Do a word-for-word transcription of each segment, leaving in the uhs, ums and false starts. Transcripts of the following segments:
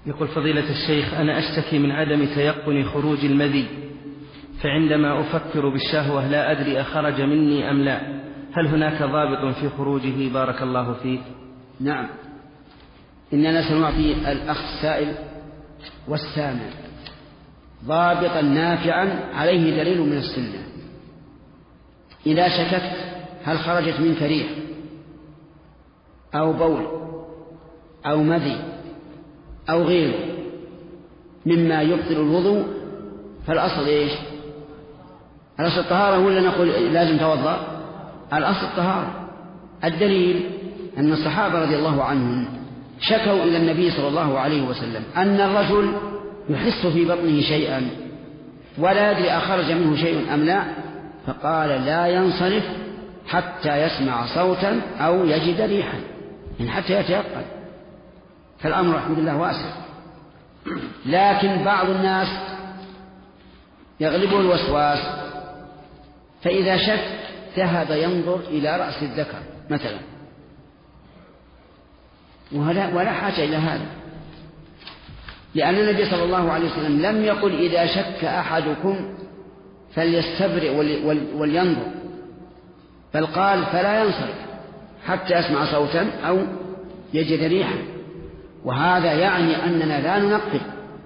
يقول فضيلة الشيخ: أنا أشتكي من عدم تيقن خروج المذي، فعندما أفكر بالشهوة لا أدري أخرج مني أم لا، هل هناك ضابط في خروجه؟ بارك الله فيك. نعم، إننا سنعطي الأخ السائل والسامع ضابطا نافعا عليه دليل من السنة. إذا شككت هل خرجت منك ريح أو بول أو مذي أو غيره مما يبطل الوضوء، فالأصل إيش؟ الأصل الطهارة ولا نقول لازم توضأ؟ الأصل الطهارة. الدليل أن الصحابة رضي الله عنهم شكوا إلى النبي صلى الله عليه وسلم أن الرجل يحس في بطنه شيئا ولا يدري أخرج منه شيء أم لا، فقال لا ينصرف حتى يسمع صوتا أو يجد ريحا، يعني حتى يتيقن. فالأمر الحمد لله واسع. لكن بعض الناس يغلبه الوسواس، فإذا شك ذهب ينظر إلى رأس الذكر مثلا، ولا, ولا حاجة إلى هذا، لأن النبي صلى الله عليه وسلم لم يقل إذا شك أحدكم فليستبرئ ولينظر، بل قال فلا ينصرف حتى يسمع صوتا أو يجد ريحا. وهذا يعني أننا لا ننقب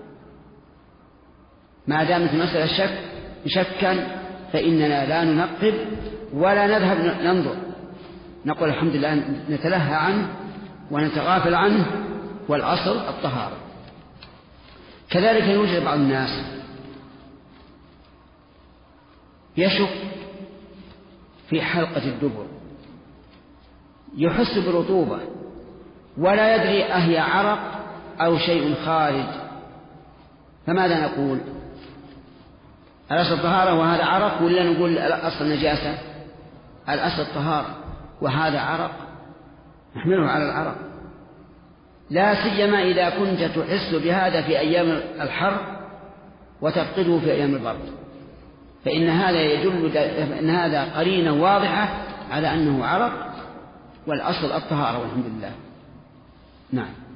ما دامت مسألة الشك شكا، فإننا لا ننقب ولا نذهب ننظر، نقول الحمد لله نتلهى عنه ونتغافل عنه، والأصل الطهارة. كذلك يوجد بعض الناس يشك في حلقة الدبر، يحس برطوبة ولا يدري أهي عرق أو شيء خارج، فماذا نقول؟ الأصل الطهارة وهذا عرق، ولا نقول الأصل نجاسة؟ الأصل الطهارة وهذا عرق نحمله على العرق، لا سيما إذا كنت تحس بهذا في أيام الحر وتفقده في أيام البرد، فإن هذا يدل أن هذا قرينة واضحة على أنه عرق، والأصل الطهارة والحمد لله. نعم.